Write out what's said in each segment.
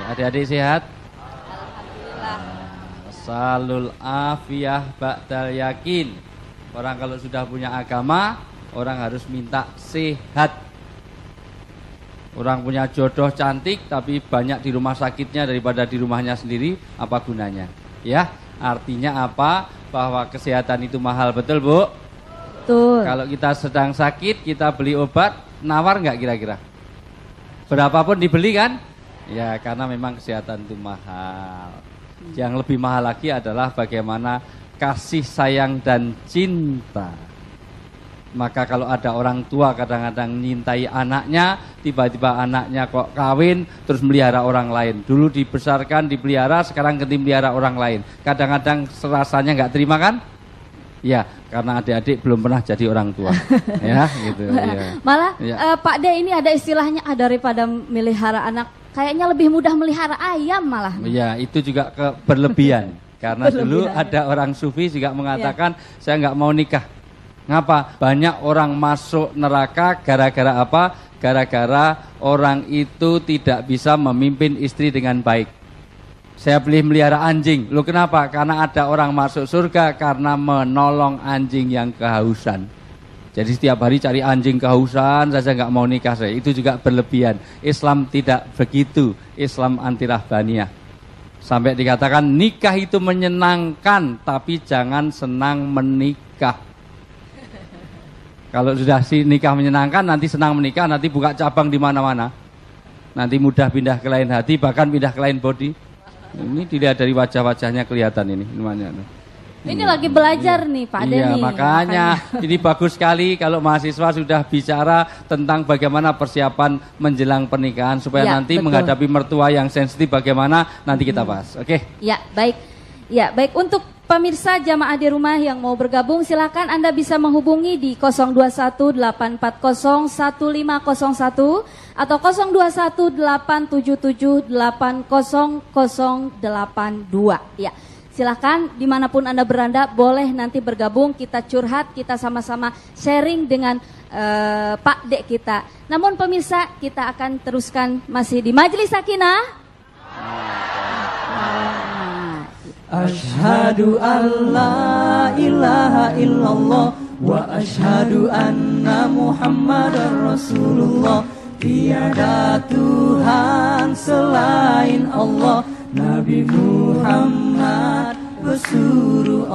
Adik-adik sehat? Alhamdulillah. Salul afiyah ba'dal yakin. Orang kalau sudah punya agama, orang harus minta sehat. Orang punya jodoh cantik tapi banyak di rumah sakitnya daripada di rumahnya sendiri, apa gunanya? Ya, artinya apa? Bahwa kesehatan itu mahal, betul Bu? Betul. Kalau kita sedang sakit, kita beli obat, nawar nggak kira-kira? Berapapun dibeli kan? Ya, karena memang kesehatan itu mahal. Yang lebih mahal lagi adalah bagaimana kasih sayang dan cinta. Maka kalau ada orang tua kadang-kadang nyintai anaknya, tiba-tiba anaknya kok kawin, terus melihara orang lain. Dulu dibesarkan, dipelihara, sekarang ganti melihara orang lain. Kadang-kadang rasanya nggak terima kan? Ya, karena adik-adik belum pernah jadi orang tua. Ya, gitu. Ya. Malah Ya. Pak De ini ada istilahnya daripada melihara anak, kayaknya lebih mudah melihara ayam malah. Ya, itu juga berlebihan. Karena dulu ada orang sufi juga mengatakan, saya nggak mau nikah. Ngapa? Banyak orang masuk neraka gara-gara apa? Gara-gara orang itu tidak bisa memimpin istri dengan baik. Saya pilih melihara anjing. Loh kenapa? Karena ada orang masuk surga karena menolong anjing yang kehausan. Jadi setiap hari cari anjing kehausan saja nggak mau nikah saya. Itu juga berlebihan. Islam tidak begitu. Islam anti rahbaniyah. Sampai dikatakan nikah itu menyenangkan, tapi jangan senang menikah. Kalau sudah nikah menyenangkan, nanti senang menikah, nanti buka cabang di mana-mana. Nanti mudah pindah ke lain hati, bahkan pindah ke lain body. Ini dilihat dari wajah-wajahnya kelihatan ini. Ini lagi belajar nih Pak De Iya, nih. makanya ini bagus sekali kalau mahasiswa sudah bicara tentang bagaimana persiapan menjelang pernikahan supaya Ya, nanti betul. menghadapi mertua yang sensitif bagaimana nanti kita bahas. Oke. Ya, baik. Ya, baik, untuk pemirsa jamaah di rumah yang mau bergabung, silakan Anda bisa menghubungi di 0218401501 atau 021877800082. Ya, silakan dimanapun Anda berada, boleh nanti bergabung, kita curhat, kita sama-sama sharing dengan Pak Dek kita. Namun pemirsa, kita akan teruskan masih di Majelis Sakinah. Asyhadu an la ilaha illallah wa asyhadu anna Muhammadar Rasulullah. Tiada Tuhan selain Allah, Nabi Muhammad pesuruh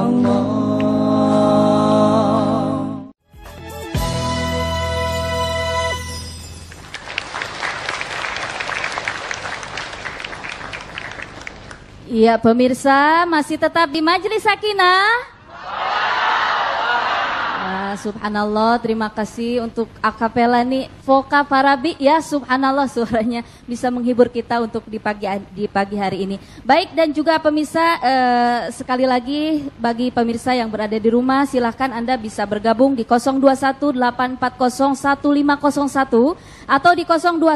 Allah. Iya pemirsa, masih tetap di Majelis Sakinah. Subhanallah, terima kasih untuk akapela nih Voka Parabi ya, subhanallah suaranya bisa menghibur kita untuk di pagi hari ini. Baik, dan juga pemirsa sekali lagi bagi pemirsa yang berada di rumah, silahkan Anda bisa bergabung di 0218401501 atau di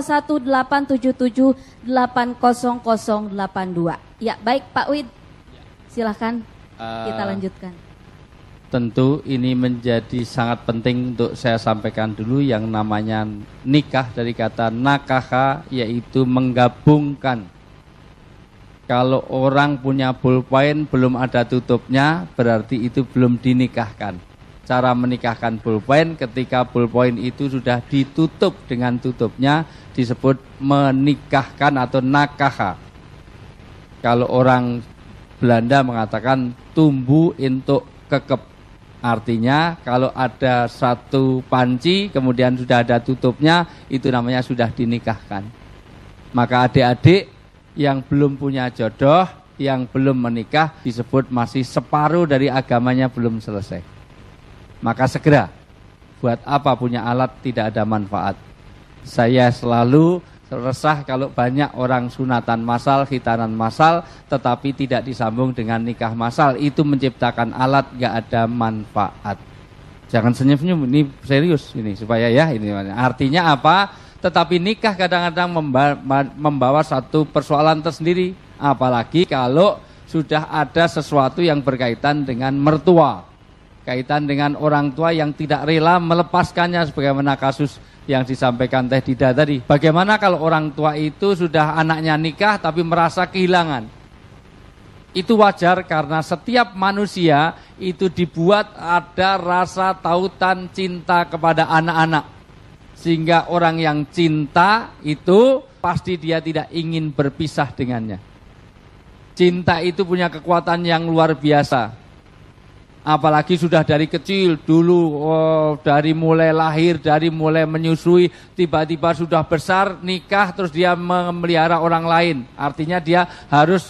021877800082. Ya, baik Pak Wid, silahkan kita lanjutkan. Tentu ini menjadi sangat penting untuk saya sampaikan dulu yang namanya nikah dari kata nakaha, yaitu menggabungkan. Kalau orang punya pulpen belum ada tutupnya, berarti itu belum dinikahkan. Cara menikahkan pulpen ketika pulpen itu sudah ditutup dengan tutupnya disebut menikahkan atau nakaha. Kalau orang Belanda mengatakan tumbuh untuk kekep. Artinya kalau ada satu panci kemudian sudah ada tutupnya, itu namanya sudah dinikahkan. Maka adik-adik yang belum punya jodoh, yang belum menikah disebut masih separuh dari agamanya belum selesai. Maka segera, buat apa punya alat tidak ada manfaat. Saya selalu resah kalau banyak orang sunatan massal, khitanan massal, tetapi tidak disambung dengan nikah massal. Itu menciptakan alat, gak ada manfaat. Jangan senyum-senyum, ini serius ini supaya ya ini. Artinya apa? Tetapi nikah kadang-kadang membawa satu persoalan tersendiri. Apalagi kalau sudah ada sesuatu yang berkaitan dengan mertua, kaitan dengan orang tua yang tidak rela melepaskannya, sebagaimana kasus yang disampaikan Teh Dida tadi. Bagaimana kalau orang tua itu sudah anaknya nikah tapi merasa kehilangan? Itu wajar karena setiap manusia itu dibuat ada rasa tautan cinta kepada anak-anak. Sehingga orang yang cinta itu pasti dia tidak ingin berpisah dengannya. Cinta itu punya kekuatan yang luar biasa. Apalagi sudah dari kecil dulu, dari mulai lahir, dari mulai menyusui, tiba-tiba sudah besar, nikah, terus dia memelihara orang lain. Artinya dia harus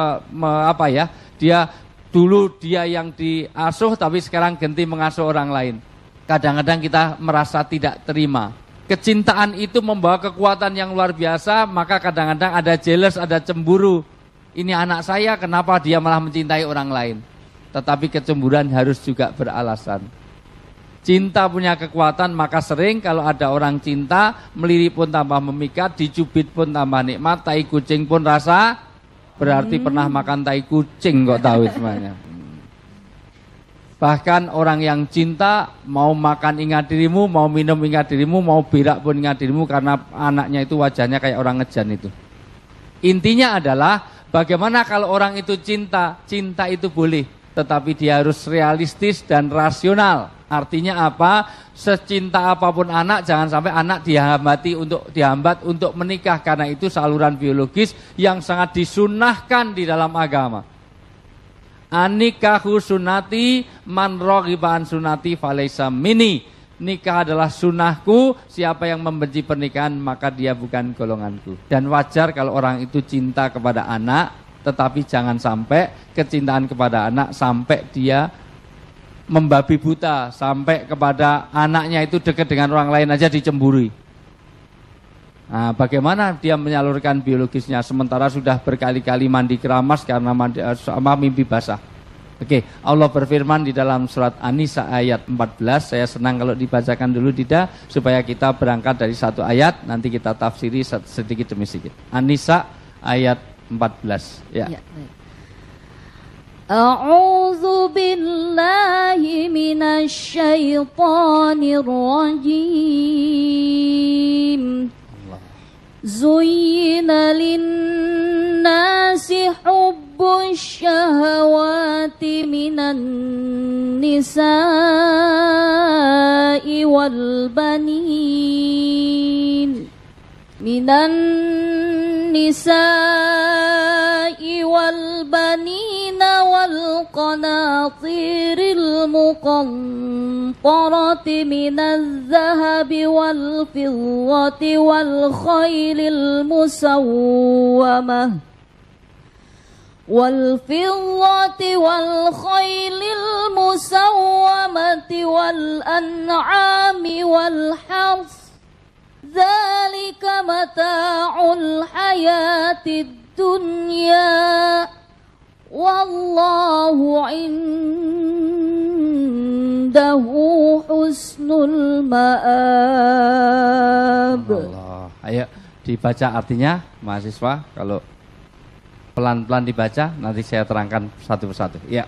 dia dulu dia yang diasuh, tapi sekarang ganti mengasuh orang lain. Kadang-kadang kita merasa tidak terima. Kecintaan itu membawa kekuatan yang luar biasa, maka kadang-kadang ada jealous, ada cemburu. Ini anak saya, kenapa dia malah mencintai orang lain? Tetapi kecemburuan harus juga beralasan. Cinta punya kekuatan, maka sering kalau ada orang cinta, melirik pun tambah memikat, dicubit pun tambah nikmat, tai kucing pun rasa, berarti pernah makan tai kucing kok tahu semuanya. Bahkan orang yang cinta, mau makan ingat dirimu, mau minum ingat dirimu, mau berak pun ingat dirimu, karena anaknya itu wajahnya kayak orang ngejan itu. Intinya adalah, bagaimana kalau orang itu cinta, cinta itu boleh. Tetapi dia harus realistis dan rasional. Artinya apa? Secinta apapun anak, jangan sampai anak dihambat untuk menikah. Karena itu saluran biologis yang sangat disunnahkan di dalam agama. Anikahu sunnati man raghiba an sunnati falaysa minni. Nikah adalah sunnahku, siapa yang membenci pernikahan maka dia bukan golonganku. Dan wajar kalau orang itu cinta kepada anak, tetapi jangan sampai kecintaan kepada anak sampai dia membabi buta, sampai kepada anaknya itu dekat dengan orang lain aja dicemburi. Nah, bagaimana dia menyalurkan biologisnya sementara sudah berkali-kali mandi keramas karena mimpi basah. Oke, Allah berfirman di dalam surat An-Nisa ayat 14. Saya senang kalau dibacakan dulu Dida, supaya kita berangkat dari satu ayat, nanti kita tafsiri sedikit demi sedikit. An-Nisa ayat 14. Ya. A'udzu billahi minasy syaithanir rajim. Zuyyina lin-nasi hubbus syahawati minan nisa'i wal banin. Minan nisa'i wal banina wal qanatiril muqantarati minaz zahabi wal fiddati wal khaylil musawwamah wal an'ami wal harth. Dzalika mata'ul hayatid dunya wallahu indahu husnul ma'ab. Allah. Ayo dibaca artinya mahasiswa, kalau pelan-pelan dibaca nanti saya terangkan satu persatu. Ya.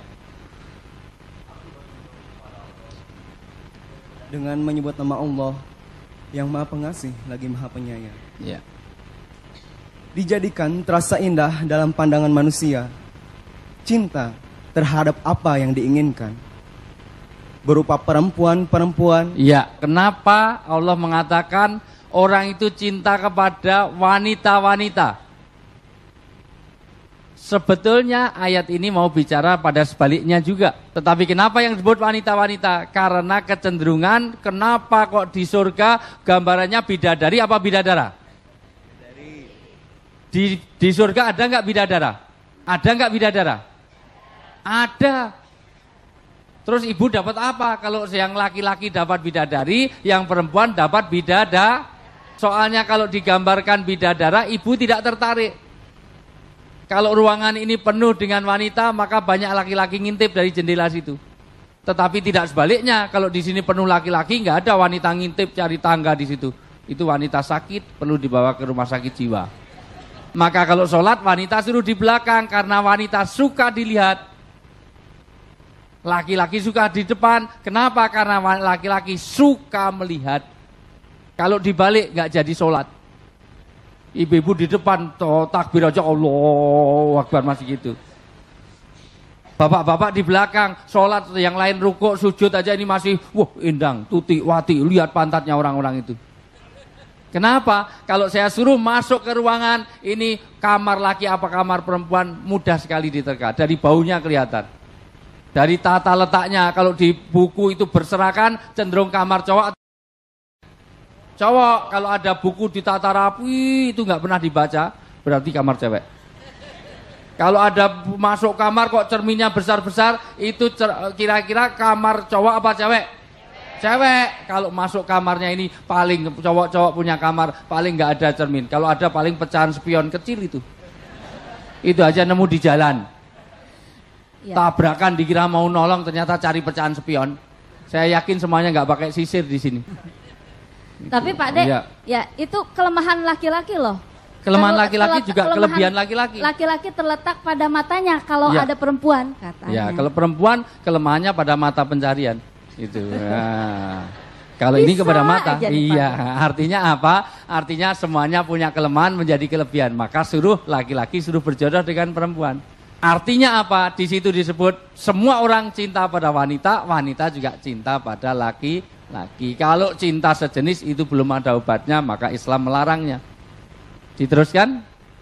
Dengan menyebut nama Allah yang Maha Pengasih lagi Maha Penyayang. Ya. Dijadikan terasa indah dalam pandangan manusia cinta terhadap apa yang diinginkan, berupa perempuan-perempuan. Ya, kenapa Allah mengatakan orang itu cinta kepada wanita-wanita? Sebetulnya ayat ini mau bicara pada sebaliknya juga. Tetapi kenapa yang disebut wanita-wanita? Karena kecenderungan kenapa kok di surga gambarannya bidadari apa bidadara? Di surga ada nggak bidadara? Ada nggak bidadara? Ada. Terus ibu dapat apa? Kalau yang laki-laki dapat bidadari, yang perempuan dapat bidada. Soalnya kalau digambarkan bidadara, ibu tidak tertarik. Kalau ruangan ini penuh dengan wanita, maka banyak laki-laki ngintip dari jendela situ. Tetapi tidak sebaliknya, kalau di sini penuh laki-laki, nggak ada wanita ngintip cari tangga di situ. Itu wanita sakit, perlu dibawa ke rumah sakit jiwa. Maka kalau sholat, wanita suruh di belakang, karena wanita suka dilihat. Laki-laki suka di depan, kenapa? Karena laki-laki suka melihat. Kalau dibalik nggak jadi sholat. Ibu-ibu di depan takbir aja Allahu Akbar masih gitu. Bapak-bapak di belakang sholat, yang lain rukuk sujud aja ini masih indang, tuti, wati, lihat pantatnya orang-orang itu. Kenapa? Kalau saya suruh masuk ke ruangan ini kamar laki apa kamar perempuan mudah sekali diterka. Dari baunya kelihatan. Dari tata letaknya kalau di buku itu berserakan cenderung kamar cowok. Cowok kalau ada buku ditata rapi itu nggak pernah dibaca berarti kamar cewek. Kalau ada masuk kamar kok cerminnya besar-besar itu kira-kira kamar cowok apa cewek? Cewek. Kalau masuk kamarnya ini paling cowok-cowok punya kamar paling nggak ada cermin. Kalau ada paling pecahan spion kecil itu. Itu aja nemu di jalan. Ya. Tabrakan dikira mau nolong ternyata cari pecahan spion. Saya yakin semuanya nggak pakai sisir di sini. Tapi Pak Dek, ya itu kelemahan laki-laki loh. Kelemahan laki-laki juga kelebihan laki-laki. Laki-laki terletak pada matanya kalau ada perempuan katanya. Ya, kalau perempuan kelemahannya pada mata pencarian. Itu. Nah, kalau ini kepada mata. Iya, artinya apa? Artinya semuanya punya kelemahan menjadi kelebihan. Maka suruh laki-laki suruh berjodoh dengan perempuan. Artinya apa? Di situ disebut semua orang cinta pada wanita, wanita juga cinta pada laki-laki. Kalau cinta sejenis itu belum ada obatnya, maka Islam melarangnya. Diteruskan?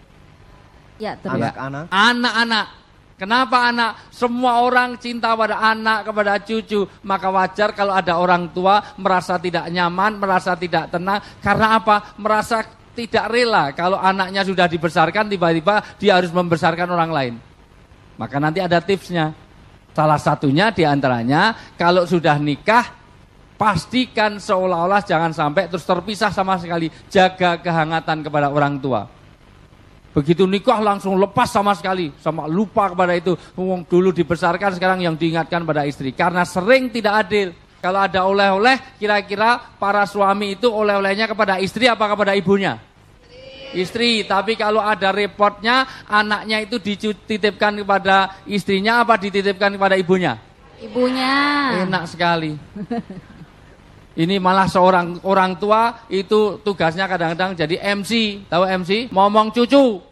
Ya, terus. Anak-anak. Anak-anak. Kenapa anak? Semua orang cinta pada anak, kepada cucu. Maka wajar kalau ada orang tua merasa tidak nyaman, merasa tidak tenang. Karena apa? Merasa tidak rela. Kalau anaknya sudah dibesarkan, tiba-tiba dia harus membesarkan orang lain. Maka nanti ada tipsnya. Salah satunya diantaranya, kalau sudah nikah, pastikan seolah-olah jangan sampai terus terpisah sama sekali. Jaga kehangatan kepada orang tua. Begitu nikah langsung lepas sama sekali. Sama lupa kepada itu. Dulu dibesarkan sekarang yang diingatkan pada istri. Karena sering tidak adil. Kalau ada oleh-oleh kira-kira para suami itu oleh-olehnya kepada istri apa kepada ibunya? Istri. Tapi kalau ada repotnya anaknya itu dititipkan kepada istrinya apa dititipkan kepada ibunya? Ibunya. Enak sekali. Ini malah seorang orang tua itu tugasnya kadang-kadang jadi MC. Tahu MC? Ngomong cucu.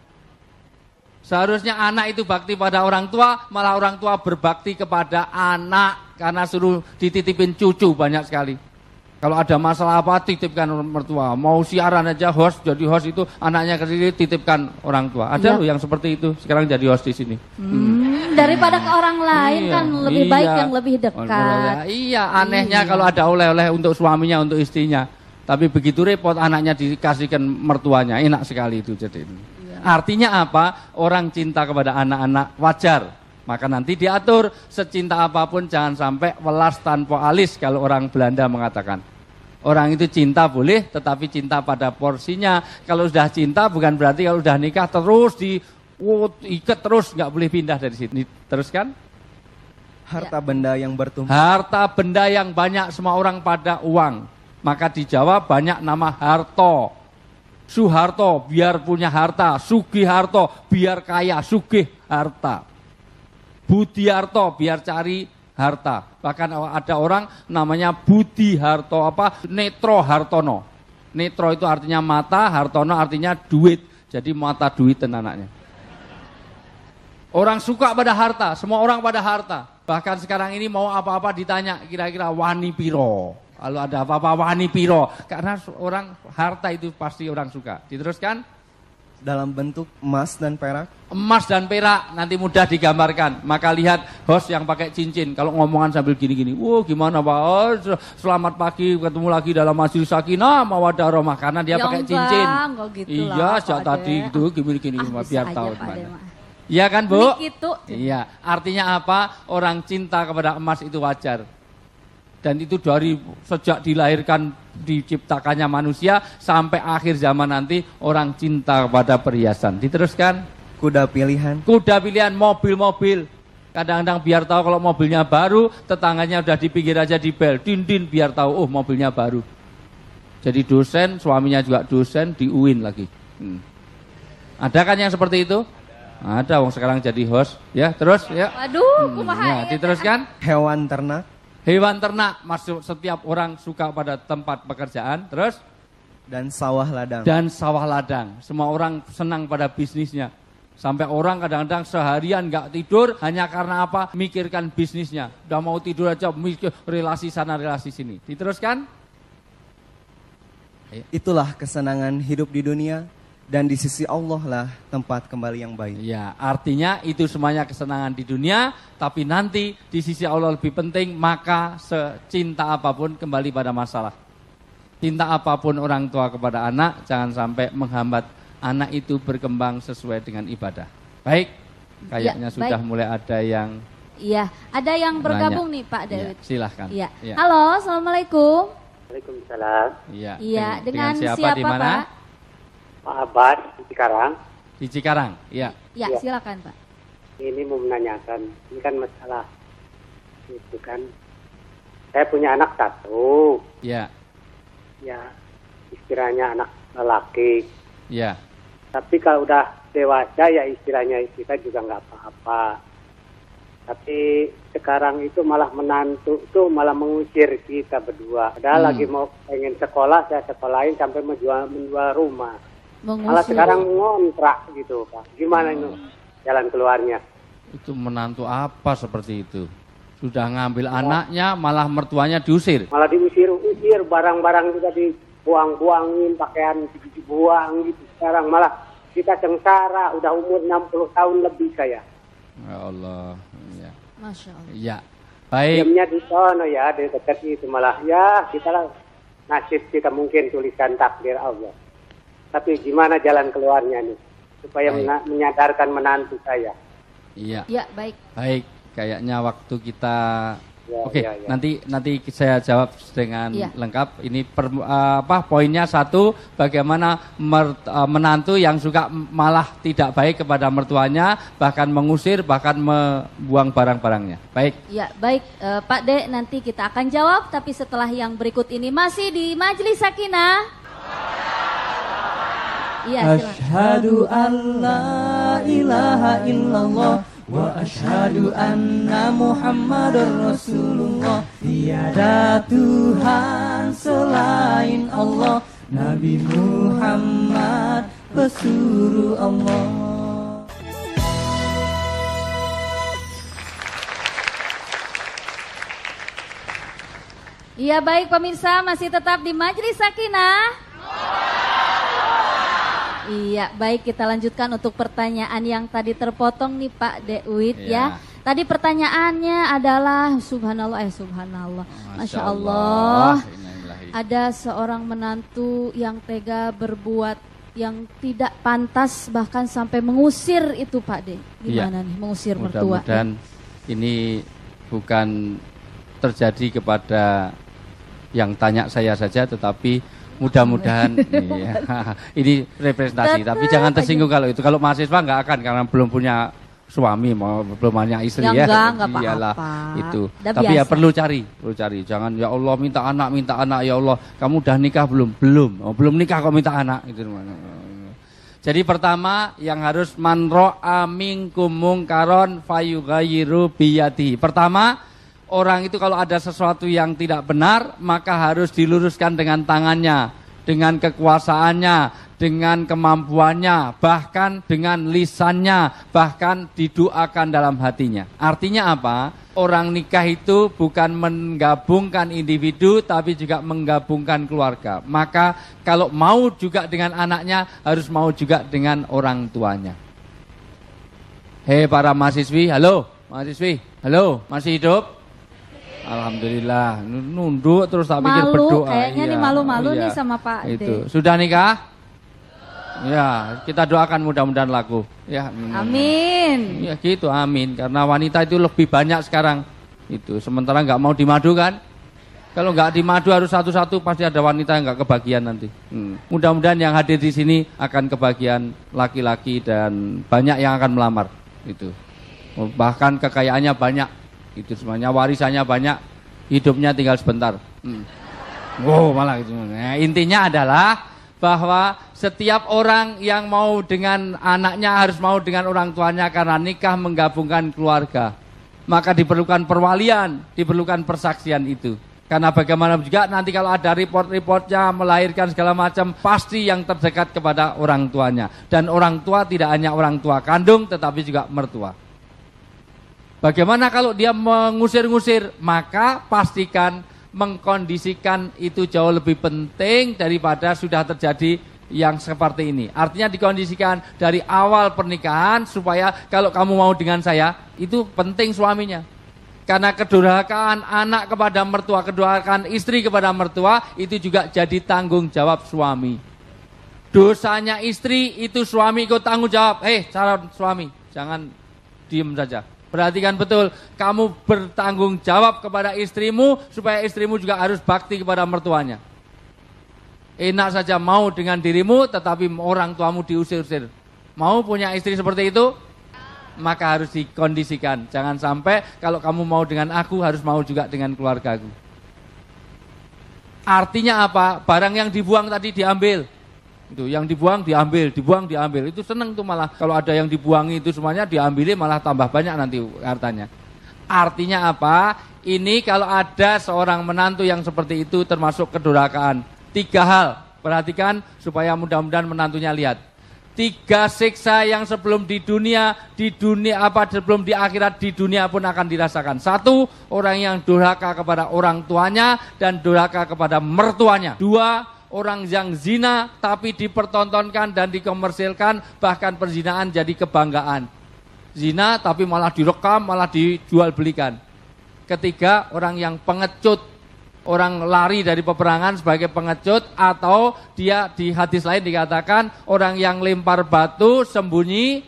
Seharusnya anak itu bakti pada orang tua, malah orang tua berbakti kepada anak. Karena suruh dititipin cucu banyak sekali. Kalau ada masalah apa, titipkan mertua. Mau siaran aja host, jadi host itu anaknya kesini titipkan orang tua. Ada loh yang seperti itu, sekarang jadi host di sini. Daripada ke orang lain kan lebih baik yang lebih dekat. Iya, anehnya kalau ada oleh-oleh untuk suaminya, untuk istrinya. Tapi begitu repot anaknya dikasihkan mertuanya, enak sekali itu jadi. Artinya apa? Orang cinta kepada anak-anak wajar. Maka nanti diatur secinta apapun jangan sampai welas tanpa alis kalau orang Belanda mengatakan. Orang itu cinta boleh tetapi cinta pada porsinya. Kalau sudah cinta bukan berarti kalau sudah nikah terus diikat terus nggak boleh pindah dari situ. Teruskan? Harta benda yang bertumpuk. Harta benda yang banyak semua orang pada uang. Maka di Jawa banyak nama Harto. Suharto biar punya harta, Sugiharto biar kaya, Sugih harta. Budiarto biar cari harta. Bahkan ada orang namanya Budi Harto Netro Hartono. Netro itu artinya mata, Hartono artinya duit. Jadi mata duitan anaknya. Orang suka pada harta, semua orang pada harta. Bahkan sekarang ini mau apa-apa ditanya kira-kira wani piro. Kalau ada apa-apa wani piro. Karena orang harta itu pasti orang suka. Diteruskan? Dalam bentuk emas dan perak. Emas dan perak nanti mudah digambarkan. Maka lihat host yang pakai cincin. Kalau ngomongan sambil gini-gini. Gimana Pak? Oh, selamat pagi ketemu lagi dalam majelis sakinah mawaddah rahmah. Karena dia pakai cincin. Gitu iya, sejak tadi gitu gini-gini biar tahu gimana. Iya kan Bu? Gitu. Iya, artinya apa? Orang cinta kepada emas itu wajar. Dan itu dari sejak dilahirkan, diciptakannya manusia, sampai akhir zaman nanti orang cinta kepada perhiasan. Diteruskan? Kuda pilihan. Kuda pilihan, mobil-mobil. Kadang-kadang biar tahu kalau mobilnya baru, tetangganya udah di pinggir aja di bel. Din-din biar tahu, mobilnya baru. Jadi dosen, suaminya juga dosen, di UIN lagi. Ada kan yang seperti itu? Ada, wong sekarang jadi host. Ya, terus ya. Waduh, kumaha ya, diteruskan? Hewan ternak. Hewan ternak masuk, setiap orang suka pada tempat pekerjaan. Terus? Dan sawah ladang. Dan sawah ladang. Semua orang senang pada bisnisnya. Sampai orang kadang-kadang seharian nggak tidur hanya karena apa? Mikirkan bisnisnya. Udah mau tidur aja mikir relasi sana relasi sini. Diteruskan? Itulah kesenangan hidup di dunia, dan di sisi Allah lah tempat kembali yang baik. Ya, artinya itu semuanya kesenangan di dunia, tapi nanti di sisi Allah lebih penting, maka secinta apapun kembali pada masalah. Cinta apapun orang tua kepada anak, jangan sampai menghambat anak itu berkembang sesuai dengan ibadah. Baik, kayaknya sudah mulai ada yang... Iya, ada yang bergabung nih Pak David. Ya, silahkan. Iya. Ya. Halo, Assalamualaikum. Waalaikumsalam. Iya. Iya, dengan siapa di mana? Pak? Pak Abbas di Cikarang. Di Cikarang, iya. Ya, Iya. silakan Pak. Ini mau menanyakan, ini kan masalah itu kan. Saya punya anak satu, Iya. ya istilahnya anak lelaki. Iya. Tapi kalau udah dewasa ya istilahnya kita juga nggak apa-apa. Tapi sekarang itu malah menantu tuh malah mengusir kita berdua. Padahal lagi mau pengen sekolah, saya sekolahin sampai menjual rumah. Malah sekarang ngontrak gitu Pak. Gimana ini jalan keluarnya? Itu menantu apa seperti itu? Sudah ngambil anaknya, malah mertuanya diusir. Malah diusir barang-barang juga dibuang-buangin, pakaian dibuang gitu. Sekarang malah kita sengsara, udah umur 60 tahun lebih saya. Ya Allah. Ya. Masya Allah. Ya. Baik. Diamnya di sana ya, di dekat itu malah ya kita lah nasib kita mungkin tulisan takdir Allah. Tapi gimana jalan keluarnya nih supaya menyadarkan menantu saya? Iya. Ya, baik. Baik. Kayaknya waktu kita Ya, Oke, ya, ya. nanti saya jawab dengan Iya. lengkap. Ini poinnya satu, bagaimana menantu yang suka malah tidak baik kepada mertuanya, bahkan mengusir, bahkan membuang barang-barangnya. Baik. Ya, baik Pak De, nanti kita akan jawab, tapi setelah yang berikut ini masih di Majelis Sakinah. Iya, silakan. Asyhadu an la ilaha illallah wa asyhadu anna Muhammadar Rasulullah. Tiada Tuhan selain Allah, Nabi Muhammad pesuruh Allah. Iya, baik pemirsa, masih tetap di Majelis Sakinah. Iya, baik, kita lanjutkan untuk pertanyaan yang tadi terpotong nih Pak Dewit ya. Tadi pertanyaannya adalah subhanallah, Masya Allah. Ada seorang menantu yang tega berbuat yang tidak pantas, bahkan sampai mengusir itu Pak De. Gimana nih mengusir mertua? Mudah-mudahan ini bukan terjadi kepada yang tanya saya saja, tetapi mudah-mudahan ini representasi. Tapi jangan tersinggung kalau itu. Kalau mahasiswa nggak akan, karena belum punya suami, belum punya istri ya. Enggak Iyalah, apa-apa. itu. Udah Tapi ya biasa. perlu cari. Jangan ya Allah minta anak ya Allah. Kamu udah nikah belum? Belum nikah kok minta anak itu. Jadi pertama yang harus man ra'a minkum mungkaron fayughayyiru biyadihi. Pertama, orang itu kalau ada sesuatu yang tidak benar, maka harus diluruskan dengan tangannya, dengan kekuasaannya, dengan kemampuannya, bahkan dengan lisannya, bahkan didoakan dalam hatinya. Artinya apa? Orang nikah itu bukan menggabungkan individu, tapi juga menggabungkan keluarga. Maka kalau mau juga dengan anaknya, harus mau juga dengan orang tuanya. Hei para mahasiswi, halo, masih hidup? Alhamdulillah, nunduk terus tak pikir berdoa. Kayaknya nih malu-malu nih sama Pak Itu. De. Sudah nikah? Ya, kita doakan mudah-mudahan laku. Ya, Amin. ya gitu, amin. Karena wanita itu lebih banyak sekarang. Itu. Sementara nggak mau dimadu kan? Kalau nggak dimadu harus satu-satu, pasti ada wanita yang nggak kebagian nanti. Mudah-mudahan yang hadir di sini akan kebagian laki-laki dan banyak yang akan melamar. Itu. Bahkan kekayaannya banyak. Itu semuanya, warisannya banyak, hidupnya tinggal sebentar. Wow, malah gitu. Nah, intinya adalah bahwa setiap orang yang mau dengan anaknya harus mau dengan orang tuanya, karena nikah menggabungkan keluarga. maka diperlukan perwalian, diperlukan persaksian itu. Karena bagaimana juga nanti kalau ada report-reportnya melahirkan segala macam, pasti yang terdekat kepada orang tuanya. Dan orang tua tidak hanya orang tua kandung, tetapi juga mertua. Bagaimana kalau dia mengusir-ngusir, maka pastikan mengkondisikan itu jauh lebih penting daripada sudah terjadi yang seperti ini. Artinya dikondisikan dari awal pernikahan supaya kalau kamu mau dengan saya, itu penting suaminya. Karena kedurhakaan anak kepada mertua, kedurhakaan istri kepada mertua, itu juga jadi tanggung jawab suami. Dosanya istri, itu suami ikut tanggung jawab. Calon suami, jangan diem saja. Perhatikan betul, kamu bertanggung jawab kepada istrimu, supaya istrimu juga harus bakti kepada mertuanya. Enak saja mau dengan dirimu, tetapi orang tuamu diusir-usir. Mau punya istri seperti itu? Maka harus dikondisikan. Jangan sampai kalau kamu mau dengan aku, harus mau juga dengan keluargaku. Artinya apa? Barang yang dibuang tadi diambil. Itu yang dibuang diambil, diambil. Itu seneng tuh malah. Kalau ada yang dibuangi itu semuanya diambilin, malah tambah banyak nanti hartanya. Artinya apa? Ini kalau ada seorang menantu yang seperti itu termasuk kedurhakaan. 3 hal. Perhatikan supaya mudah-mudahan menantunya lihat. 3 siksa yang sebelum di dunia sebelum di akhirat, di dunia pun akan dirasakan. 1, orang yang durhaka kepada orang tuanya dan durhaka kepada mertuanya. 2, orang yang zina tapi dipertontonkan dan dikomersilkan, bahkan perzinaan jadi kebanggaan. Zina tapi malah direkam, malah dijual belikan. 3, orang yang pengecut. Orang lari dari peperangan sebagai pengecut, atau dia di hadis lain dikatakan orang yang lempar batu sembunyi,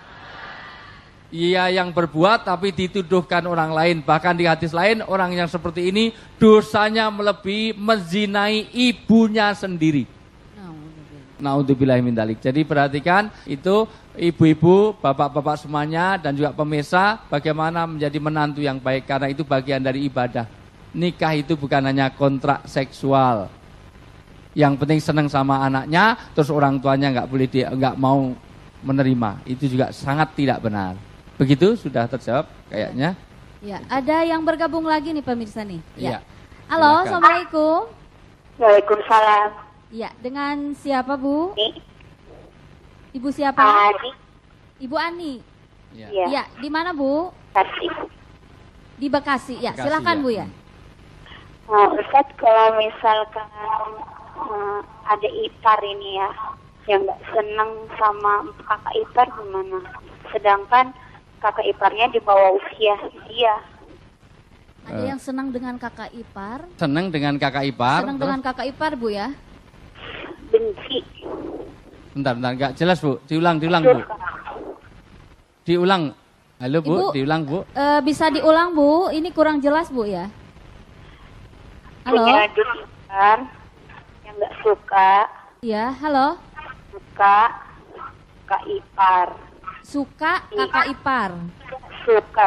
ia yang berbuat tapi dituduhkan orang lain. Bahkan di hadis lain orang yang seperti ini dosanya melebihi menzinai ibunya sendiri. Naudzubillahi min dzalik. Jadi perhatikan itu ibu-ibu, bapak-bapak semuanya dan juga pemirsa, bagaimana menjadi menantu yang baik, karena itu bagian dari ibadah. Nikah itu bukan hanya kontrak seksual. Yang penting senang sama anaknya, terus orang tuanya nggak mau menerima. Itu juga sangat tidak benar. Begitu sudah terjawab kayaknya. Ya, ada yang bergabung lagi nih pemirsa nih. Ya. Halo, Silakan. Assalamualaikum. Waalaikumsalam. Ya, dengan siapa Bu? Ibu siapa? Ani. Ibu Ani. Ya. Ya, di mana Bu? Kasih. Di Bekasi. Ya, Bekasi, silakan ya. Bu ya. Ustaz, kalau misalkan ada ipar ini ya, yang nggak seneng sama kakak ipar gimana? Sedangkan kakak iparnya di bawah usia dia. Ada yang senang dengan kakak ipar? Senang dengan kakak ipar. Senang terus? dengan kakak ipar Bu ya? Benci. Bentar, nggak jelas Bu. Diulang Bu. Diulang. Halo Bu, Ibu, diulang Bu. Bisa diulang Bu? Ini kurang jelas Bu ya? Halo? Punya adik ipar yang nggak suka. Ya, halo? Suka kakak ipar. Suka kakak ipar? Suka.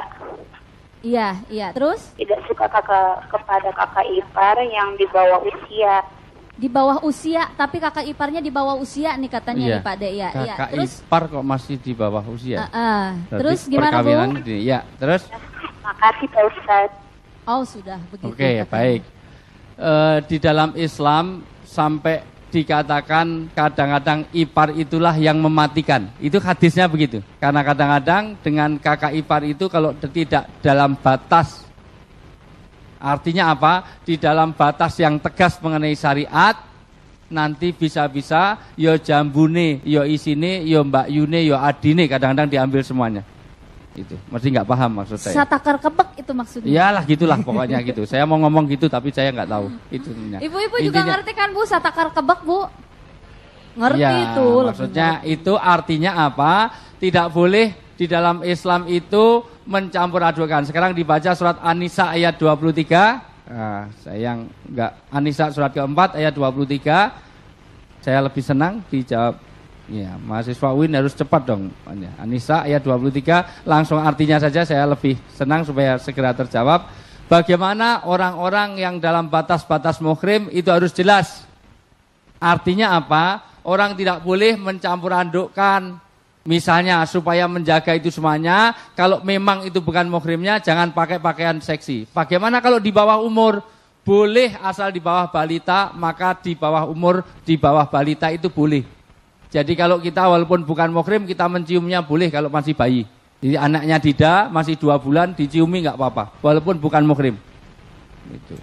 Iya. Terus? Tidak suka kepada kakak ipar yang di bawah usia. Di bawah usia, tapi kakak iparnya di bawah usia nih katanya nih Pak De. Ya. Kakak Terus? ipar kok masih di bawah usia. Terus Berarti gimana Bu? perkawinan ini. Ya, terus? Makasih Pak Ustadz. Oh sudah begitu. Oke, katanya. baik. Di dalam Islam sampai dikatakan kadang-kadang ipar itulah yang mematikan. Itu hadisnya begitu. Karena kadang-kadang dengan kakak ipar itu kalau tidak dalam batas, artinya apa? Di dalam batas yang tegas mengenai syariat, nanti bisa-bisa yo jambune, yo isine, yo mbak Yune, yo adine kadang-kadang diambil semuanya. Itu, mesti nggak paham maksud saya. Satakar kebek itu maksudnya. Iyalah gitulah pokoknya gitu. Saya mau ngomong gitu tapi saya nggak tahu itu. Ibu-ibu juga ngerti kan Bu, satakar kebek Bu? Ngerti ya, itu. Maksudnya itu artinya apa? Tidak boleh di dalam Islam itu mencampur adukan. Sekarang dibaca surat An-Nisa ayat 23. Sayang nggak, An-Nisa surat keempat ayat 23. Saya lebih senang dijawab. Ya, mahasiswa UIN harus cepat dong. An-Nisa ayat 23, langsung artinya saja saya lebih senang supaya segera terjawab. Bagaimana orang-orang yang dalam batas-batas muhrim itu harus jelas. Artinya apa? Orang tidak boleh mencampur adukkan Misalnya supaya menjaga itu semuanya, kalau memang itu bukan muhrimnya jangan pakai pakaian seksi. Bagaimana kalau di bawah umur? Boleh asal di bawah balita, maka di bawah umur, di bawah balita itu boleh. Jadi kalau kita walaupun bukan muhrim, kita menciumnya boleh kalau masih bayi. Jadi anaknya Dida masih 2 bulan diciumi nggak apa-apa, walaupun bukan muhrim. Gitu.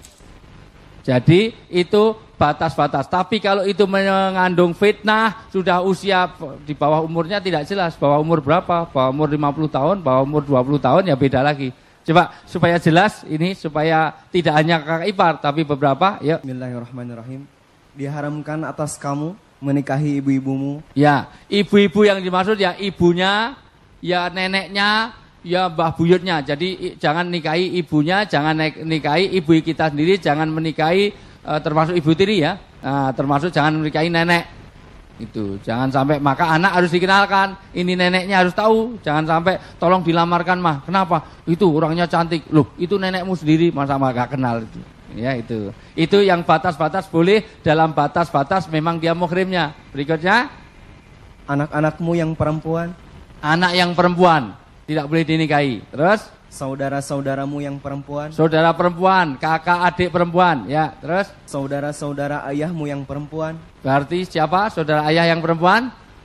Jadi itu batas-batas. Tapi kalau itu mengandung fitnah, sudah usia di bawah umurnya tidak jelas. Bawah umur berapa? Bawah umur 50 tahun, bawah umur 20 tahun ya beda lagi. Coba supaya jelas ini, supaya tidak hanya kakak ipar, tapi beberapa. Yuk. Bismillahirrahmanirrahim. Diharamkan atas kamu menikahi ibu-ibumu. Ya, ibu-ibu yang dimaksud ya ibunya, ya neneknya, ya mbah buyutnya. Jadi jangan nikahi ibunya, jangan nikahi ibu kita sendiri, jangan menikahi termasuk ibu tiri ya. Termasuk jangan menikahi nenek. Itu jangan sampai, maka anak harus dikenalkan. Ini neneknya harus tahu. Jangan sampai tolong dilamarkan mah. Kenapa? Itu orangnya cantik. Loh, itu nenekmu sendiri, masa mah gak kenal itu. Ya itu. Itu yang batas-batas boleh dalam batas-batas memang dia muhrimnya. Berikutnya, Anak-anakmu yang perempuan. anak yang perempuan tidak boleh dinikahi. Terus Saudara-saudaramu yang perempuan. saudara perempuan, kakak adik perempuan, ya. Terus Saudara-saudara ayahmu yang perempuan. berarti siapa? Saudara ayah yang perempuan?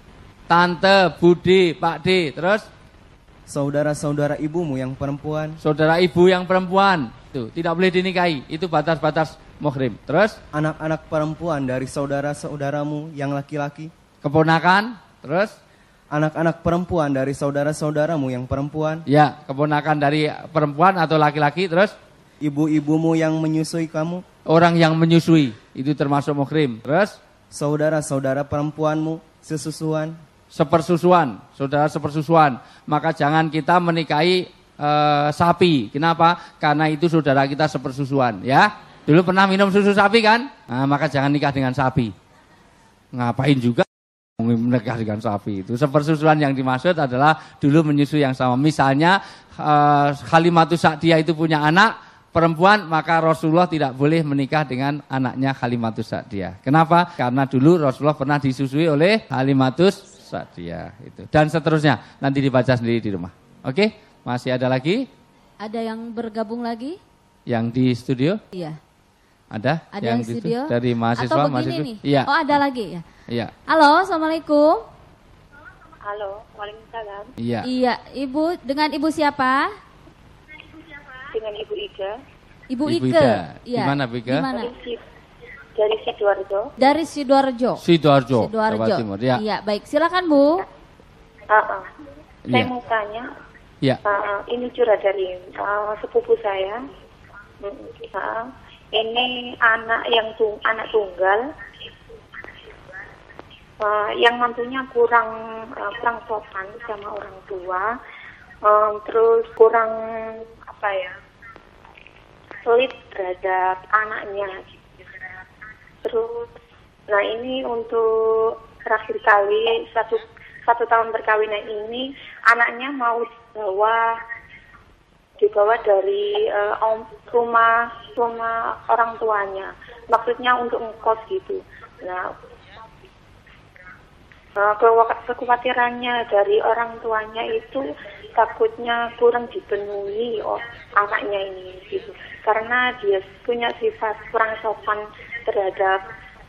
Tante, Budi, Pak D. Terus Saudara-saudara ibumu yang perempuan. saudara ibu yang perempuan. Itu tidak boleh dinikahi. Itu batas-batas muhrim. Terus Anak-anak perempuan dari saudara-saudaramu yang laki-laki. keponakan. Terus Anak-anak perempuan dari saudara-saudaramu yang perempuan. ya, keponakan dari perempuan atau laki-laki. Terus Ibu-ibumu yang menyusui kamu. orang yang menyusui. Itu termasuk muhrim. Terus Saudara-saudara perempuanmu sesusuan. sepersusuan, saudara sepersusuan. Maka jangan kita menikahi sapi. Kenapa? Karena itu saudara kita sepersusuan, ya. Dulu pernah minum susu sapi kan? Nah, maka jangan nikah dengan sapi. Ngapain juga menikah dengan sapi? Itu sepersusuan yang dimaksud adalah dulu menyusui yang sama. Misalnya Halimatus Sa'diyah itu punya anak perempuan, maka Rasulullah tidak boleh menikah dengan anaknya Halimatus Sa'diyah. Kenapa? Karena dulu Rasulullah pernah disusui oleh Halimatus Sa'diyah itu. Dan seterusnya nanti dibaca sendiri di rumah. Oke? Masih ada lagi Ada yang bergabung lagi? yang di studio? Iya. Ada? Ada yang yang di studio? dari mahasiswa? Atau begini nih? Iya. Oh, ada lagi ya? Iya. Halo, Assalamualaikum. Halo, waalaikumsalam. Iya. Iya, Ibu, dengan Ibu siapa? Dengan Ibu Ida Ibu Ibu Ike. Ida. Iya. Di mana, Bu Ike? Di mana? dari Sidoarjo. Dari Sidoarjo. Sidoarjo, Jawa Timur. Ya. Iya, baik. Silakan, Bu. Saya Iya. mau tanya, Ya. ini curhat dari sepupu saya. Ini anak anak tunggal, yang mantunya kurang sopan sama orang tua, terus kurang sulit terhadap anaknya. Terus, nah ini untuk terakhir kali satu tahun perkawinan ini, anaknya mau dibawa dari rumah orang tuanya, maksudnya untuk ngekos gitu. Nah, kekhawatirannya dari orang tuanya itu takutnya kurang dipenuhi anaknya ini gitu, karena dia punya sifat kurang sopan terhadap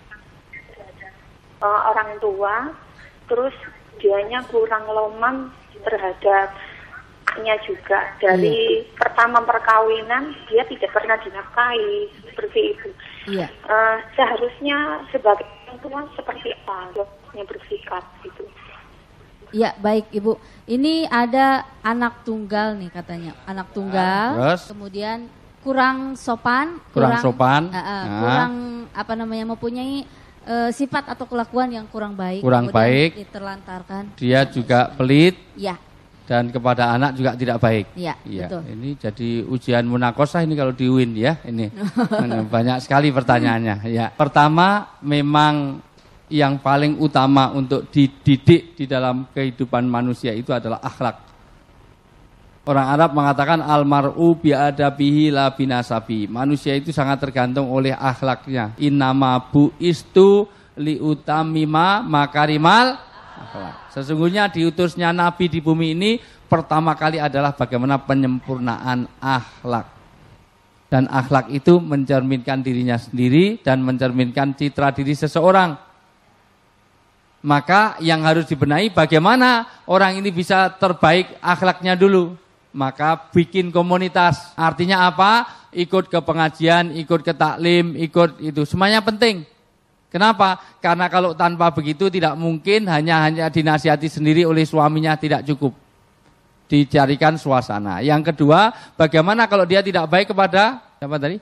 orang tua, terus dianya kurang loman terhadap anaknya juga. Dari pertama perkawinan dia tidak pernah dinafkahi seperti itu. Iya. Seharusnya sebagai orang tua seperti apa yang bersikap gitu. Iya, baik Ibu. Ini ada anak tunggal nih katanya. Anak tunggal, Terus? kemudian kurang sopan, Kurang sopan. kurang mempunyai sifat atau kelakuan yang kurang baik. Kurang kemudian baik. diterlantarkan. Dia juga pelit Ya, dan kepada anak juga tidak baik. ya, Iya, betul. ini jadi ujian munakosah ini kalau di UIN ya. Ini banyak sekali pertanyaannya. Ya, pertama memang yang paling utama untuk dididik di dalam kehidupan manusia itu adalah akhlak. Orang Arab mengatakan almar'u bi'adabihi la binasabi. Manusia itu sangat tergantung oleh akhlaknya. Innama bu'istu liutamima makarimal Akhlak. Sesungguhnya diutusnya Nabi di bumi ini pertama kali adalah bagaimana penyempurnaan akhlak. Dan akhlak itu mencerminkan dirinya sendiri dan mencerminkan citra diri seseorang. Maka yang harus dibenahi bagaimana orang ini bisa terbaik akhlaknya dulu. Maka bikin komunitas. Artinya apa? Ikut ke pengajian, ikut ke taklim, ikut itu. Semuanya penting. Kenapa? Karena kalau tanpa begitu tidak mungkin hanya dinasihati sendiri oleh suaminya tidak cukup. Dicarikan suasana. Yang kedua, bagaimana kalau dia tidak baik kepada siapa tadi?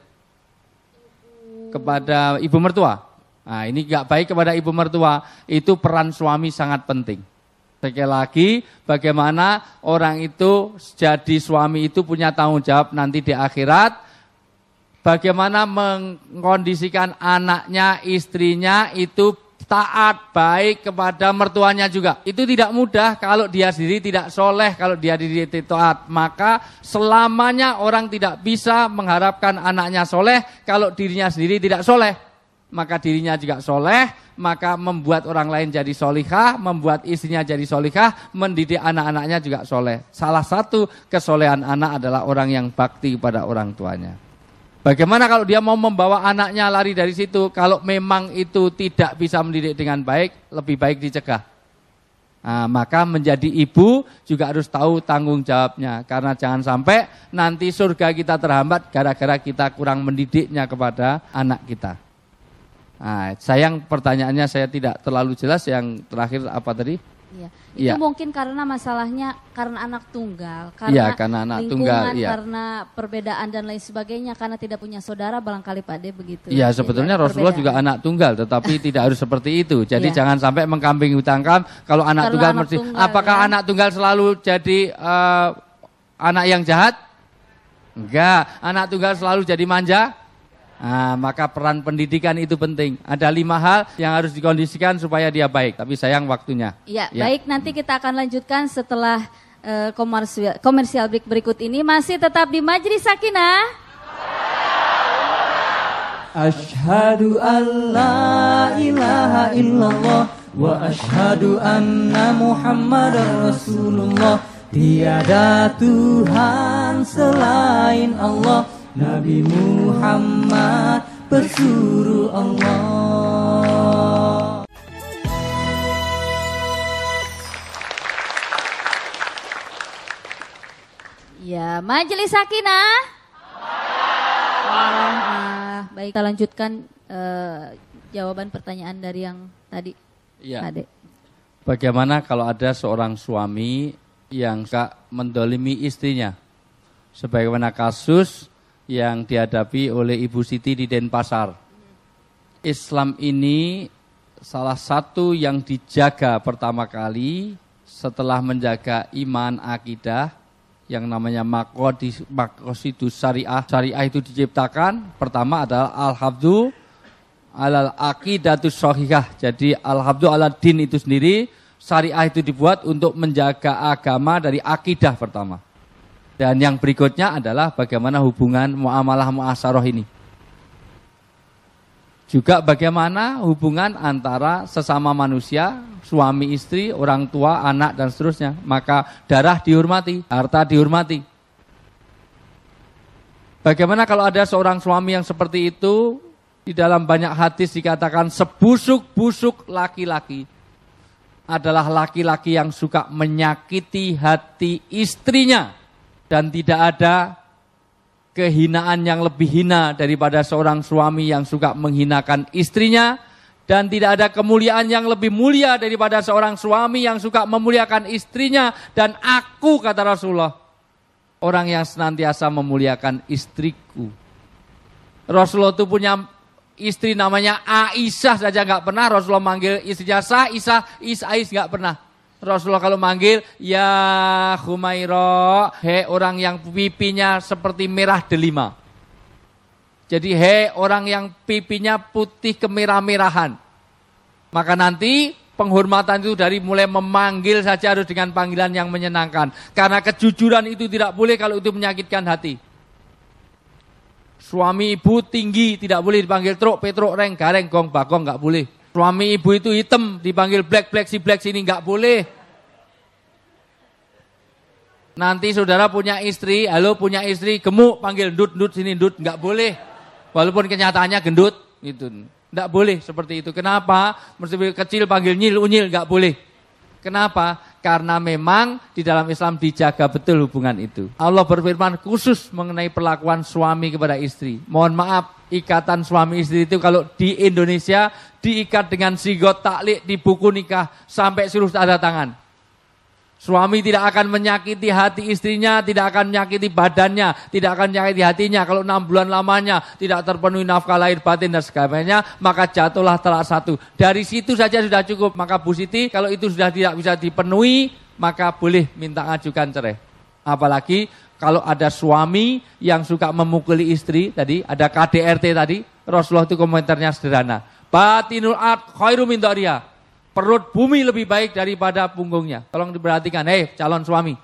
Kepada ibu mertua. Nah, ini tidak baik kepada ibu mertua. Itu peran suami sangat penting. Sekali lagi, bagaimana orang itu jadi suami itu punya tanggung jawab nanti di akhirat. Bagaimana mengkondisikan anaknya, istrinya itu taat, baik kepada mertuanya juga. Itu tidak mudah kalau dia sendiri tidak soleh, kalau dia sendiri tidak taat. Maka selamanya orang tidak bisa mengharapkan anaknya soleh kalau dirinya sendiri tidak soleh. Maka dirinya juga soleh, maka membuat orang lain jadi solihah, membuat istrinya jadi solihah, mendidik anak-anaknya juga soleh. Salah satu kesolehan anak adalah orang yang bakti kepada orang tuanya. Bagaimana kalau dia mau membawa anaknya lari dari situ? Kalau memang itu tidak bisa mendidik dengan baik, lebih baik dicegah. Nah, maka menjadi ibu juga harus tahu tanggung jawabnya. Karena jangan sampai nanti surga kita terhambat gara-gara kita kurang mendidiknya kepada anak kita. Nah, sayang pertanyaannya saya tidak terlalu jelas. Yang terakhir apa tadi? Iya. Itu ya. mungkin karena masalahnya karena anak tunggal, Ya, karena karena anak lingkungan, tunggal, ya. karena perbedaan dan lain sebagainya, karena tidak punya saudara barangkali Pak De begitu. Iya, sebetulnya jadi, Rasulullah juga anak tunggal, tetapi tidak harus seperti itu. Jadi Iya. jangan sampai mengkambing hitamkan kalau anak Karena tunggal anak mesti. tunggal, Apakah ya. anak tunggal selalu jadi anak yang jahat? Enggak, anak tunggal selalu jadi manja. Nah, maka peran pendidikan itu penting. Ada 5 hal yang harus dikondisikan supaya dia baik. Tapi sayang waktunya. Ya, baik, nanti kita akan lanjutkan setelah komersial break berikut ini. Masih tetap di Majlis Sakinah. Asyhadu an la ilaha illallah wa asyhadu anna Muhammadar Rasulullah. Tiada Tuhan selain Allah, Nabi Muhammad pesuruh Allah. Ya, Majelis Sakinah. Baik, kita lanjutkan jawaban pertanyaan dari yang tadi. Iya. Ade. Bagaimana kalau ada seorang suami yang suka mendolimi istrinya? Sebagaimana kasus yang dihadapi oleh Ibu Siti di Denpasar. Islam ini salah satu yang dijaga pertama kali setelah menjaga iman, akidah, yang namanya maqasidus syariah. Syariah itu diciptakan, pertama adalah al-hafdzu alal aqidatus shahihah. Jadi al-hafdzu ala din itu sendiri, syariah itu dibuat untuk menjaga agama dari akidah pertama. Dan yang berikutnya adalah bagaimana hubungan muamalah muasyarah ini. Juga bagaimana hubungan antara sesama manusia, suami istri, orang tua, anak, dan seterusnya. Maka darah dihormati, harta dihormati. Bagaimana kalau ada seorang suami yang seperti itu, di dalam banyak hadis dikatakan sebusuk-busuk laki-laki adalah laki-laki yang suka menyakiti hati istrinya. Dan tidak ada kehinaan yang lebih hina daripada seorang suami yang suka menghinakan istrinya. Dan tidak ada kemuliaan yang lebih mulia daripada seorang suami yang suka memuliakan istrinya. Dan aku, kata Rasulullah, orang yang senantiasa memuliakan istriku. Rasulullah itu punya istri namanya Aisyah saja nggak pernah. Rasulullah manggil istrinya Isais nggak pernah. Rasulullah kalau manggil, ya Humaira, hei orang yang pipinya seperti merah delima. Jadi hei orang yang pipinya putih kemerah-merahan. Maka nanti penghormatan itu dari mulai memanggil saja harus dengan panggilan yang menyenangkan. Karena kejujuran itu tidak boleh kalau itu menyakitkan hati. Suami ibu tinggi tidak boleh dipanggil truk, petruk, reng, gareng, gong, bagong, nggak boleh. Suami ibu itu hitam, dipanggil black si black sini nggak boleh. Nanti saudara punya istri, punya istri gemuk, panggil ndut sini ndut, nggak boleh. Walaupun kenyataannya gendut, gitu. Nggak boleh seperti itu. Kenapa? Mesti kecil panggil nyil, unyil, nggak boleh. Kenapa? Karena memang di dalam Islam dijaga betul hubungan itu. Allah berfirman khusus mengenai perlakuan suami kepada istri. Mohon maaf, ikatan suami istri itu kalau di Indonesia diikat dengan sigot taklik di buku nikah sampai suruh tanda tangan. Suami tidak akan menyakiti hati istrinya, tidak akan menyakiti badannya, tidak akan menyakiti hatinya. Kalau 6 bulan lamanya tidak terpenuhi nafkah lahir batin dan sebagainya, maka jatuhlah talak 1. Dari situ saja sudah cukup. Maka Bu Siti, kalau itu sudah tidak bisa dipenuhi, maka boleh minta ajukan cerai. Apalagi kalau ada suami yang suka memukuli istri, tadi ada KDRT tadi, Rasulullah itu komentarnya sederhana. Batinul ard khairu min dhariha. Perut bumi lebih baik daripada punggungnya. Tolong diperhatikan, calon suami.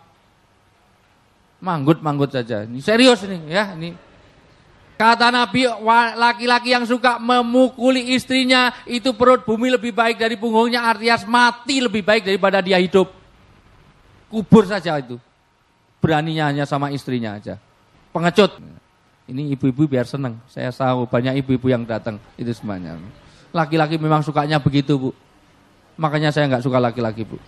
Manggut saja. Ini serius nih ya, ini. Kata Nabi, laki-laki yang suka memukuli istrinya itu perut bumi lebih baik dari punggungnya, artinya mati lebih baik daripada dia hidup. Kubur saja itu. Beraninya hanya sama istrinya aja. Pengecut. Ini ibu-ibu biar senang. Saya tahu banyak ibu-ibu yang datang itu semuanya. Laki-laki memang sukanya begitu, Bu. Makanya saya nggak suka laki-laki, Bu.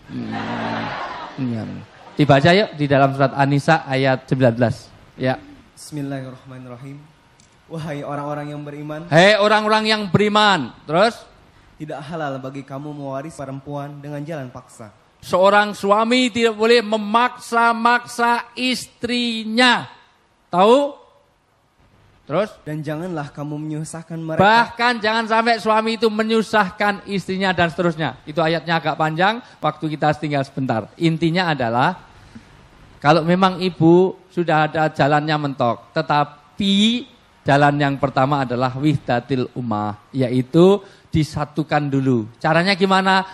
Dibaca yuk di dalam surat An-Nisa ayat 19. Ya. Bismillahirrahmanirrahim. Wahai orang-orang yang beriman. Hei orang-orang yang beriman. Terus? Tidak halal bagi kamu mewaris perempuan dengan jalan paksa. Seorang suami tidak boleh memaksa-maksa istrinya. Tahu? Terus? Dan janganlah kamu menyusahkan mereka. Bahkan jangan sampai suami itu menyusahkan istrinya dan seterusnya. Itu ayatnya agak panjang, waktu kita tinggal sebentar. Intinya adalah, kalau memang ibu sudah ada jalannya mentok, tetapi jalan yang pertama adalah wihdatil ummah, yaitu disatukan dulu. Caranya gimana?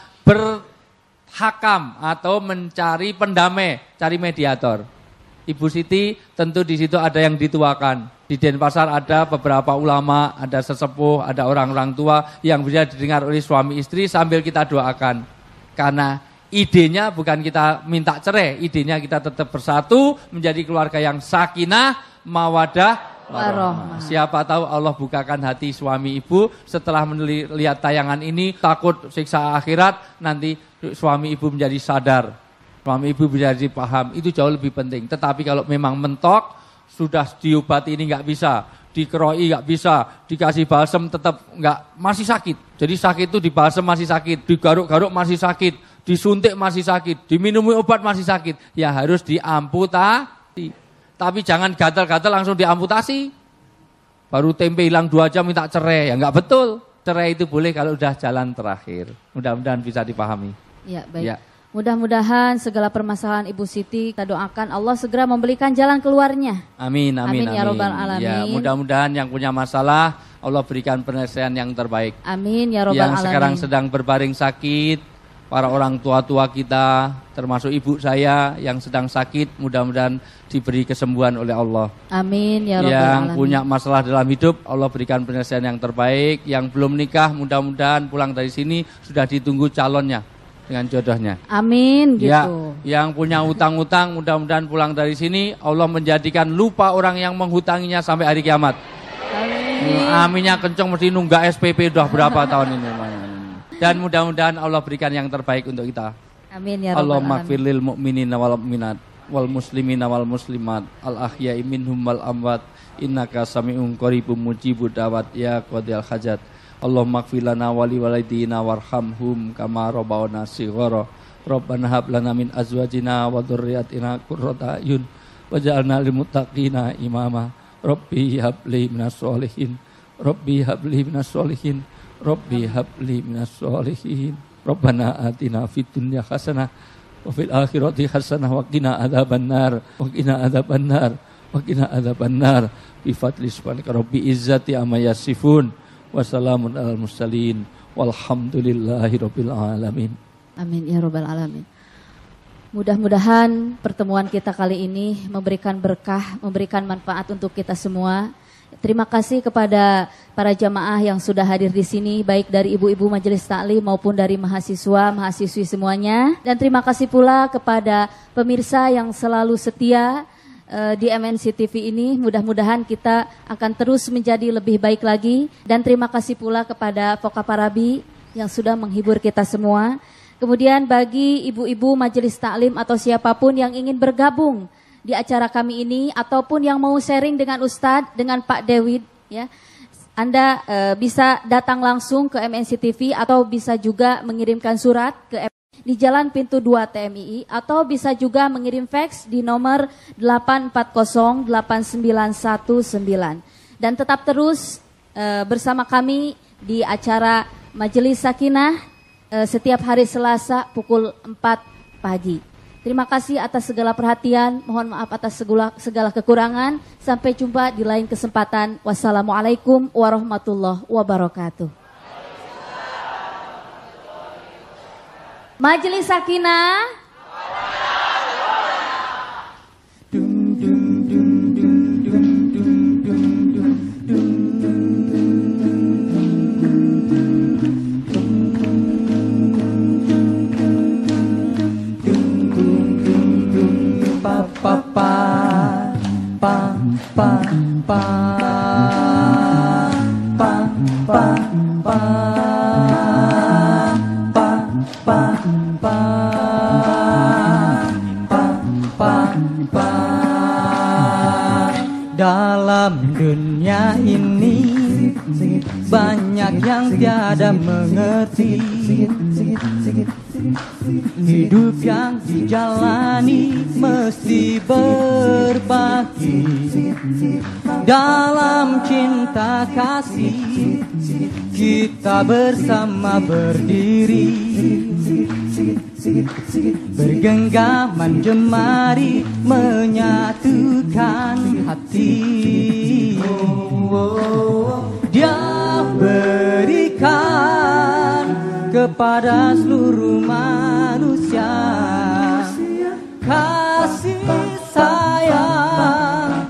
Berhakam atau mencari pendamai, cari mediator. Ibu Siti tentu di situ ada yang dituakan. Di Denpasar ada beberapa ulama, ada sesepuh, ada orang-orang tua yang bisa didengar oleh suami istri sambil kita doakan. Karena idenya bukan kita minta cerai, idenya kita tetap bersatu menjadi keluarga yang sakinah, mawadah, warahmah. Siapa tahu Allah bukakan hati suami ibu setelah melihat tayangan ini, takut siksa akhirat, nanti suami ibu menjadi sadar. Suami ibu menjadi paham, itu jauh lebih penting. Tetapi kalau memang mentok, sudah diobati ini nggak bisa, dikeroi nggak bisa, dikasih balsem tetap nggak, masih sakit. Jadi sakit itu di balsem masih sakit, digaruk-garuk masih sakit, disuntik masih sakit, diminumi obat masih sakit. Ya harus diamputasi. Tapi jangan gatal-gatal langsung diamputasi. Baru tempe hilang 2 jam minta cerai, ya nggak betul. Cerai itu boleh kalau udah jalan terakhir. Mudah-mudahan bisa dipahami. Ya baik. Ya. Mudah-mudahan segala permasalahan Ibu Siti kita doakan Allah segera memberikan jalan keluarnya. Amin, amin, amin. Ya Rabbal Alamin. Ya, mudah-mudahan yang punya masalah Allah berikan penyelesaian yang terbaik. Amin ya Rabbal Alamin. Yang sekarang sedang berbaring sakit, para orang tua-tua kita, termasuk ibu saya yang sedang sakit, mudah-mudahan diberi kesembuhan oleh Allah. Amin ya Rabbal Yang Alamin. punya masalah dalam hidup, Allah berikan penyelesaian yang terbaik. Yang belum nikah, mudah-mudahan pulang dari sini sudah ditunggu calonnya dengan jodohnya. Amin gitu. Ya, yang punya hutang-hutang mudah-mudahan pulang dari sini Allah menjadikan lupa orang yang menghutanginya sampai hari kiamat. Amin. Aminnya kenceng, mesti nunggak SPP udah berapa tahun ini. Dan mudah-mudahan Allah berikan yang terbaik untuk kita. Amin ya Rabbal Allahumma Alamin. firlil mu'minina wal mu'minat wal muslimina wal muslimat al ahya'i minhum wal amwat innaka sami'un qaribun mujibud da'wat ya qadil hajat. Allahumma ighfir lana wa li walidina warhamhum kama rabbawna shighara. Rabbana hab lana min azwajina wa dhurriyyatina qurrata a'yun waj'alna lil muttaqina imama. Rabbi hab li minas sholihin. Rabbi hab li minas sholihin. Rabbi hab li minas sholihin. Rabbana atina fid dunya hasanah wa fil akhirati hasanah wa qina adzabannar. Wa qina adzabannar. Wa qina adzabannar. Bi fadli subhanaka rabbi izzati amma yasifun. Wassalamun alal mursalin walhamdulillahi rabbil alamin. Amin ya Rabbal Alamin. Mudah-mudahan pertemuan kita kali ini memberikan berkah, memberikan manfaat untuk kita semua. Terima kasih kepada para jamaah yang sudah hadir di sini, baik dari ibu-ibu majelis taklim maupun dari mahasiswa, mahasiswi semuanya. Dan terima kasih pula kepada pemirsa yang selalu setia di MNC TV ini. Mudah-mudahan kita akan terus menjadi lebih baik lagi. Dan terima kasih pula kepada Foka Parabi yang sudah menghibur kita semua. Kemudian bagi ibu-ibu majelis taklim atau siapapun yang ingin bergabung di acara kami ini ataupun yang mau sharing dengan Ustadz, dengan Pak Dewid, ya, Anda bisa datang langsung ke MNC TV atau bisa juga mengirimkan surat ke di Jalan Pintu 2 TMII atau bisa juga mengirim fax di nomor 8408919 dan tetap terus bersama kami di acara Majelis Sakinah setiap hari Selasa pukul 4 pagi. Terima kasih atas segala perhatian, mohon maaf atas segala kekurangan. Sampai jumpa di lain kesempatan. Wassalamualaikum warahmatullahi wabarakatuh. Majelis Sakinah. Dalam dunia ini banyak yang tiada mengerti. Hidup yang dijalani mesti berbagi. Dalam cinta kasih kita bersama berdiri, bergenggaman jemari menyatukan hati. Dia berikan kepada seluruh manusia kasih sayang.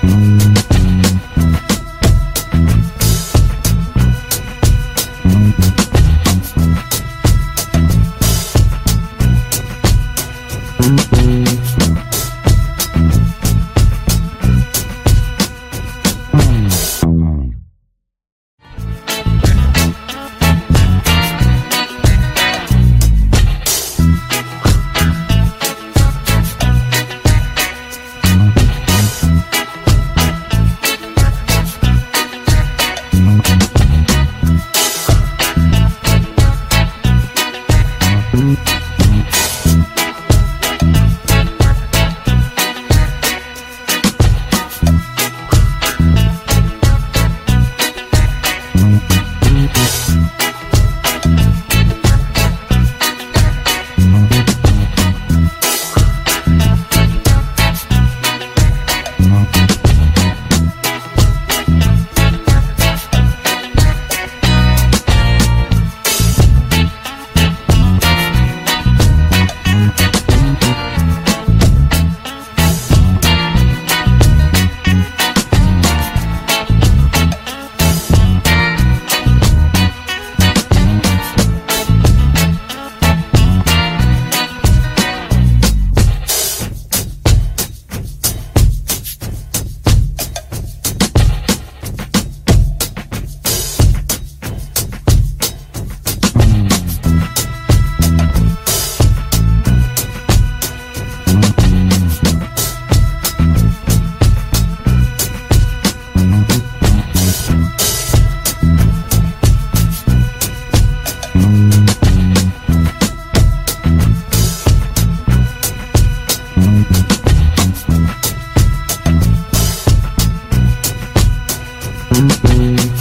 Thank you.